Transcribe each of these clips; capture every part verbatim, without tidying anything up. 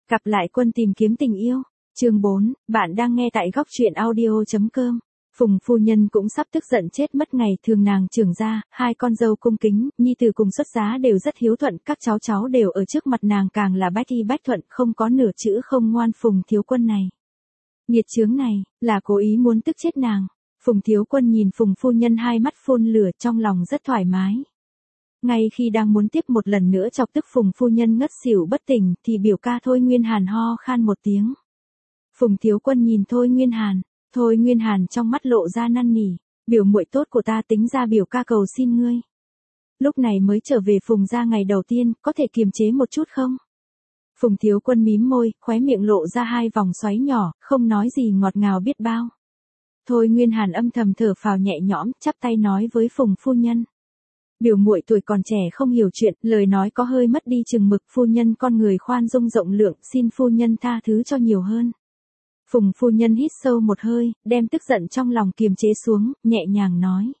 Cặp lại quân tìm kiếm tình yêu. Chương bốn, bạn đang nghe tại góc truyện audio chấm com. Phùng phu nhân cũng sắp tức giận chết mất ngày thường nàng trưởng gia, hai con dâu cung kính, nhi tử cùng xuất giá đều rất hiếu thuận, các cháu cháu đều ở trước mặt nàng càng là bách y bách thuận, không có nửa chữ không ngoan. Phùng thiếu quân này, nghiệt chướng này, là cố ý muốn tức chết nàng. Phùng thiếu quân nhìn Phùng phu nhân hai mắt phun lửa, trong lòng rất thoải mái. Ngay khi đang muốn tiếp một lần nữa chọc tức Phùng phu nhân ngất xỉu bất tỉnh, thì biểu ca Thôi Nguyên Hàn ho khan một tiếng. Phùng thiếu quân nhìn Thôi Nguyên Hàn, Thôi Nguyên Hàn trong mắt lộ ra năn nỉ, biểu muội tốt của ta tính ra biểu ca cầu xin ngươi. Lúc này mới trở về Phùng gia ngày đầu tiên, có thể kiềm chế một chút không? Phùng thiếu quân mím môi, khóe miệng lộ ra hai vòng xoáy nhỏ, không nói gì ngọt ngào biết bao. Thôi Nguyên Hàn âm thầm thở phào nhẹ nhõm, chắp tay nói với Phùng phu nhân. Biểu muội tuổi còn trẻ không hiểu chuyện, lời nói có hơi mất đi chừng mực, phu nhân con người khoan dung rộng lượng, xin phu nhân tha thứ cho nhiều hơn. Phùng phu nhân hít sâu một hơi, đem tức giận trong lòng kiềm chế xuống, nhẹ nhàng nói.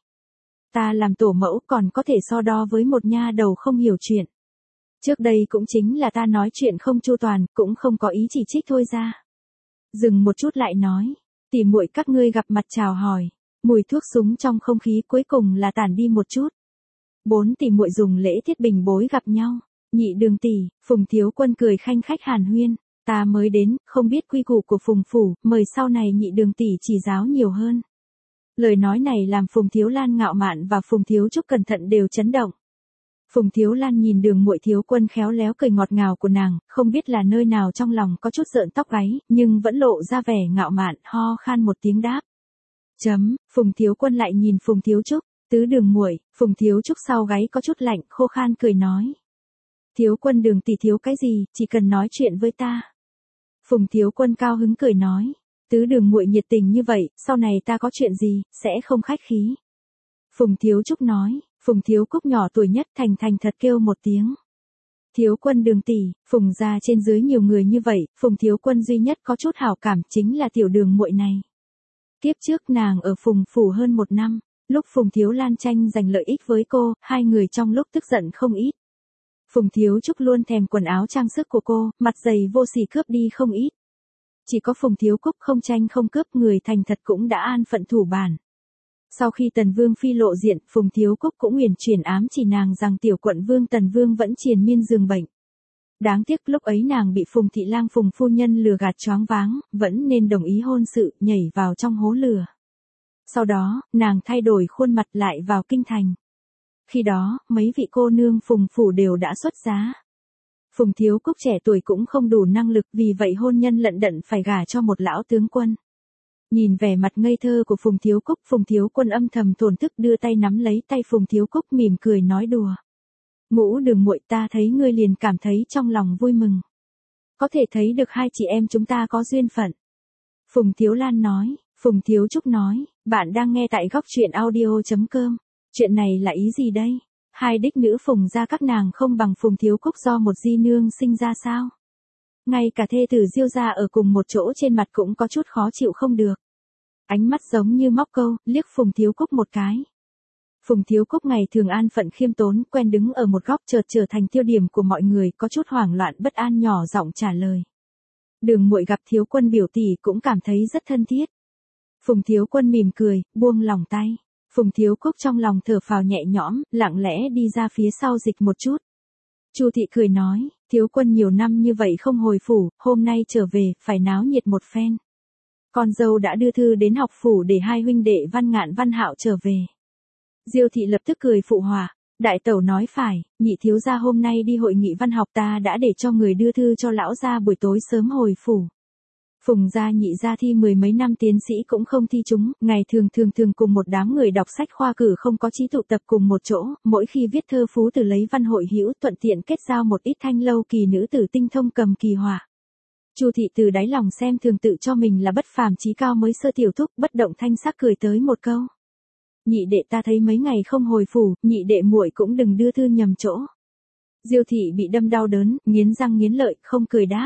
Ta làm tổ mẫu còn có thể so đo với một nha đầu không hiểu chuyện. Trước đây cũng chính là ta nói chuyện không chu toàn, cũng không có ý chỉ trích thôi ra. Dừng một chút lại nói, tỉ muội các ngươi gặp mặt chào hỏi, mùi thuốc súng trong không khí cuối cùng là tản đi một chút. Bốn tỷ muội dùng lễ tiết bình bối gặp nhau. Nhị đường tỷ, Phùng thiếu quân cười khanh khách hàn huyên. Ta mới đến, không biết quy củ của Phùng phủ, mời sau này nhị đường tỷ chỉ giáo nhiều hơn. Lời nói này làm Phùng Thiếu Lan ngạo mạn và Phùng Thiếu Trúc cẩn thận đều chấn động. Phùng Thiếu Lan nhìn đường muội thiếu quân khéo léo cười ngọt ngào của nàng, không biết là nơi nào trong lòng có chút rợn tóc gáy, nhưng vẫn lộ ra vẻ ngạo mạn, ho khan một tiếng đáp. Chấm, Phùng Thiếu quân lại nhìn Phùng Thiếu Trúc. Tứ đường muội, Phùng Thiếu Trúc sau gáy có chút lạnh, khô khan cười nói. Thiếu quân đường tỷ thiếu cái gì, chỉ cần nói chuyện với ta. Phùng Thiếu quân cao hứng cười nói. Tứ đường muội nhiệt tình như vậy, sau này ta có chuyện gì, sẽ không khách khí. Phùng Thiếu Trúc nói, Phùng Thiếu Cúc nhỏ tuổi nhất thành thành thật kêu một tiếng. Thiếu quân đường tỷ, Phùng gia trên dưới nhiều người như vậy, Phùng Thiếu quân duy nhất có chút hảo cảm chính là tiểu đường muội này. Kiếp trước nàng ở Phùng phủ hơn một năm. Lúc Phùng Thiếu Lan tranh giành lợi ích với cô, hai người trong lúc tức giận không ít. Phùng Thiếu Trúc luôn thèm quần áo trang sức của cô, mặt dày vô sỉ cướp đi không ít. Chỉ có Phùng Thiếu Cúc không tranh không cướp, người thành thật cũng đã an phận thủ bản. Sau khi Tần Vương phi lộ diện, Phùng Thiếu Cúc cũng uyển chuyển ám chỉ nàng rằng tiểu quận vương Tần Vương vẫn triền miên giường bệnh. Đáng tiếc lúc ấy nàng bị Phùng Thị Lang Phùng phu nhân lừa gạt choáng váng, vẫn nên đồng ý hôn sự, nhảy vào trong hố lửa. Sau đó, nàng thay đổi khuôn mặt lại vào kinh thành. Khi đó, mấy vị cô nương Phùng phủ đều đã xuất giá. Phùng Thiếu Cúc trẻ tuổi cũng không đủ năng lực, vì vậy hôn nhân lận đận phải gả cho một lão tướng quân. Nhìn vẻ mặt ngây thơ của Phùng Thiếu Cúc, Phùng Thiếu quân âm thầm thổn thức đưa tay nắm lấy tay Phùng Thiếu Cúc mỉm cười nói đùa. Ngũ đường muội, ta thấy ngươi liền cảm thấy trong lòng vui mừng. Có thể thấy được hai chị em chúng ta có duyên phận. Phùng Thiếu Lan nói. Phùng Thiếu Trúc nói, bạn đang nghe tại góc truyện audio chấm com. Chuyện này là ý gì đây? Hai đích nữ Phùng gia các nàng không bằng Phùng Thiếu Cúc do một di nương sinh ra sao? Ngay cả thê tử Diêu gia ở cùng một chỗ trên mặt cũng có chút khó chịu không được. Ánh mắt giống như móc câu, liếc Phùng Thiếu Cúc một cái. Phùng Thiếu Cúc ngày thường an phận khiêm tốn, quen đứng ở một góc chợt trở thành tiêu điểm của mọi người, có chút hoảng loạn bất an nhỏ giọng trả lời. Đường muội gặp Thiếu quân biểu tỷ cũng cảm thấy rất thân thiết. Phùng Thiếu quân mỉm cười, buông lòng tay. Phùng Thiếu Cúc trong lòng thở phào nhẹ nhõm, lặng lẽ đi ra phía sau dịch một chút. Chu thị cười nói, Thiếu quân nhiều năm như vậy không hồi phủ, hôm nay trở về, phải náo nhiệt một phen. Con dâu đã đưa thư đến học phủ để hai huynh đệ Văn Ngạn Văn Hạo trở về. Diêu thị lập tức cười phụ họa, đại tẩu nói phải, nhị thiếu gia hôm nay đi hội nghị văn học, ta đã để cho người đưa thư cho lão gia buổi tối sớm hồi phủ. Phùng gia nhị gia thi mười mấy năm tiến sĩ cũng không thi trúng, ngày thường thường thường cùng một đám người đọc sách khoa cử không có chí tụ tập cùng một chỗ, mỗi khi viết thơ phú từ lấy văn hội hữu, thuận tiện kết giao một ít thanh lâu kỳ nữ tử tinh thông cầm kỳ họa. Chu thị từ đáy lòng xem thường tự cho mình là bất phàm chí cao mới sơ tiểu thúc, bất động thanh sắc cười tới một câu. Nhị đệ ta thấy mấy ngày không hồi phủ, nhị đệ muội cũng đừng đưa thư nhầm chỗ. Diêu thị bị đâm đau đớn, nghiến răng nghiến lợi, không cười đáp.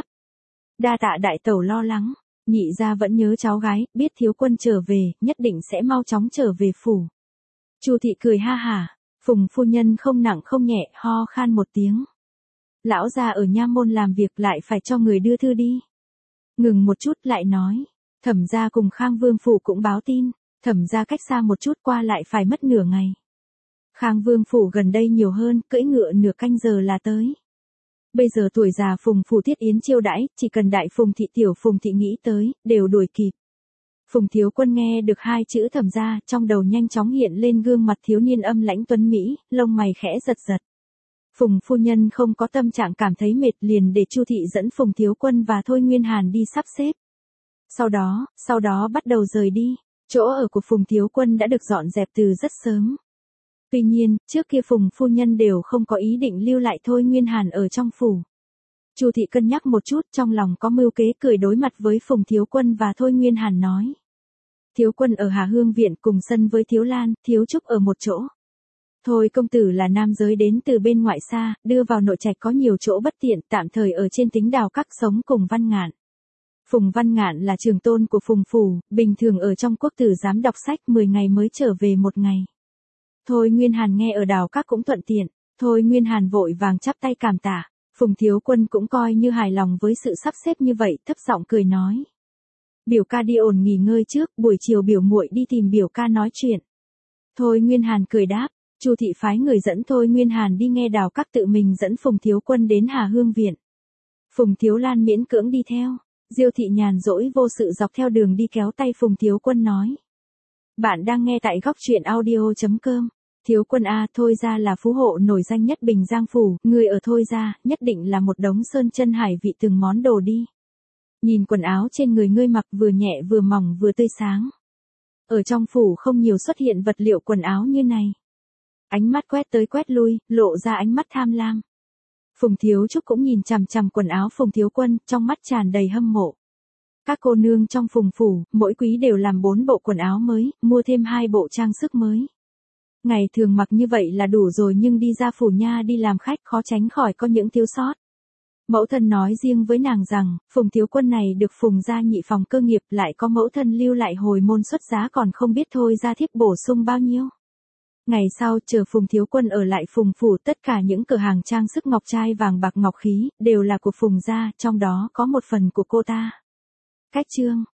Đa tạ đại tẩu lo lắng, nhị gia vẫn nhớ cháu gái, biết thiếu quân trở về, nhất định sẽ mau chóng trở về phủ. Chu thị cười ha hả, Phùng phu nhân không nặng không nhẹ, ho khan một tiếng. Lão gia ở nha môn làm việc lại phải cho người đưa thư đi. Ngừng một chút lại nói. Thẩm gia cùng Khang Vương Phủ cũng báo tin. Thẩm gia cách xa một chút qua lại phải mất nửa ngày. Khang Vương Phủ gần đây nhiều hơn, cưỡi ngựa nửa canh giờ là tới. Bây giờ tuổi già Phùng Phủ Thiết Yến chiêu đãi, chỉ cần đại Phùng thị tiểu Phùng thị nghĩ tới, đều đuổi kịp. Phùng Thiếu Quân nghe được hai chữ Thẩm gia, trong đầu nhanh chóng hiện lên gương mặt thiếu niên âm lãnh tuấn Mỹ, lông mày khẽ giật giật. Phùng phu nhân không có tâm trạng cảm thấy mệt liền để Chu thị dẫn Phùng Thiếu Quân và Thôi Nguyên Hàn đi sắp xếp. Sau đó, sau đó bắt đầu rời đi, chỗ ở của Phùng Thiếu Quân đã được dọn dẹp từ rất sớm. Tuy nhiên, trước kia Phùng phu nhân đều không có ý định lưu lại Thôi Nguyên Hàn ở trong phủ. Chu thị cân nhắc một chút, trong lòng có mưu kế, cười đối mặt với Phùng Thiếu Quân và Thôi Nguyên Hàn nói. Thiếu Quân ở Hà Hương viện cùng sân với Thiếu Lan, Thiếu Trúc ở một chỗ. Thôi công tử là nam giới đến từ bên ngoại xa, đưa vào nội trạch có nhiều chỗ bất tiện, tạm thời ở trên Tính Đào Các sống cùng Văn Ngạn. Phùng Văn Ngạn là trường tôn của Phùng phủ, bình thường ở trong quốc tử giám đọc sách mười ngày mới trở về một ngày. Thôi Nguyên Hàn nghe ở Đào Các cũng thuận tiện, Thôi Nguyên Hàn vội vàng chắp tay cảm tạ. Phùng Thiếu Quân cũng coi như hài lòng với sự sắp xếp như vậy, thấp giọng cười nói. Biểu ca đi ổn nghỉ ngơi trước, buổi chiều biểu muội đi tìm biểu ca nói chuyện. Thôi Nguyên Hàn cười đáp. Chu thị phái người dẫn Thôi Nguyên Hàn đi nghe Đào Các, tự mình dẫn Phùng Thiếu Quân đến Hà Hương viện. Phùng Thiếu Lan miễn cưỡng đi theo. Diêu thị nhàn rỗi vô sự dọc theo đường đi kéo tay Phùng Thiếu Quân nói. Bạn đang nghe tại góc truyện audio chấm com. Thiếu Quân a, Thôi gia là phú hộ nổi danh nhất Bình Giang phủ, người ở Thôi gia nhất định là một đống sơn chân hải vị từng món đồ đi. Nhìn quần áo trên người ngươi mặc vừa nhẹ vừa mỏng vừa tươi sáng. Ở trong phủ không nhiều xuất hiện vật liệu quần áo như này. Ánh mắt quét tới quét lui, lộ ra ánh mắt tham lam. Phùng Thiếu Trúc cũng nhìn chằm chằm quần áo Phùng Thiếu Quân, trong mắt tràn đầy hâm mộ. Các cô nương trong Phùng phủ, mỗi quý đều làm bốn bộ quần áo mới, mua thêm hai bộ trang sức mới. Ngày thường mặc như vậy là đủ rồi, nhưng đi ra phủ nha đi làm khách khó tránh khỏi có những thiếu sót. Mẫu thân nói riêng với nàng rằng, Phùng Thiếu Quân này được Phùng gia nhị phòng cơ nghiệp, lại có mẫu thân lưu lại hồi môn xuất giá, còn không biết thôi gia thiếp bổ sung bao nhiêu. Ngày sau, chờ Phùng Thiếu Quân ở lại Phùng phủ, tất cả những cửa hàng trang sức ngọc trai vàng bạc ngọc khí, đều là của Phùng gia, trong đó có một phần của cô ta. Cách chương